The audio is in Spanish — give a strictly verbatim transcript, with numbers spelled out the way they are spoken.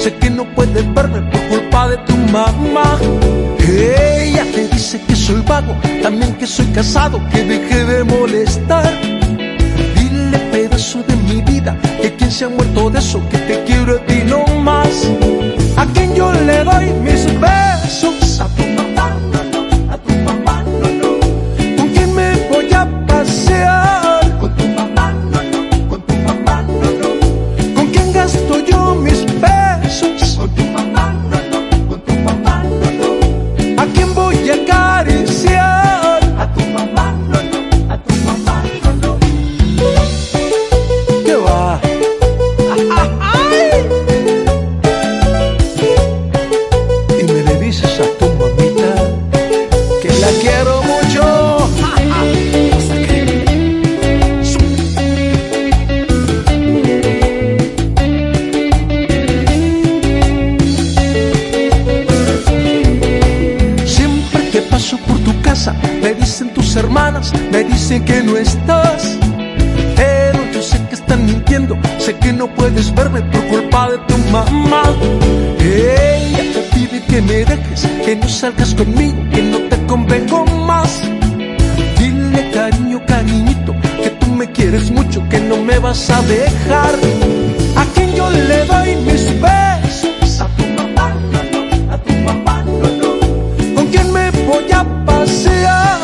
sé que no puedes verme por culpa de tu mamá. Ella te dice que soy vago, también que soy casado, que deje de molestar. Dile, pedazo de mi vida, que quien se ha muerto de eso, que te quiero a ti no más. A quien yo le doy mis besos, a tu mamá, no, no, a tu mamá, no, no. ¿Con quién me voy a pasear? Con tu mamá, no, no, con tu mamá, no, no. ¿Con quién gasto yo mis besos? Con tu mamá, no, no, con tu mamá, no, no. ¿A quién voy a acariciar? A tu mamá, no, no, a tu mamá, no, no. ¿Qué va? Y me le dices a tu mamita que la quiero mucho. Hasta que siempre que paso por tu casa me dicen tus hermanas, me dicen que no estás. Pero yo sé que están mintiendo, sé que no puedes verme por culpa de tu mamá. Ella te pide que me dejes, que no salgas conmigo, que no te convengo más. Dile, cariño, cariñito, que tú me quieres mucho, que no me vas a dejar. A quien yo le doy mis besos, a tu mamá, no, no, a tu mamá, no, no. ¿Con quién me voy a pasear?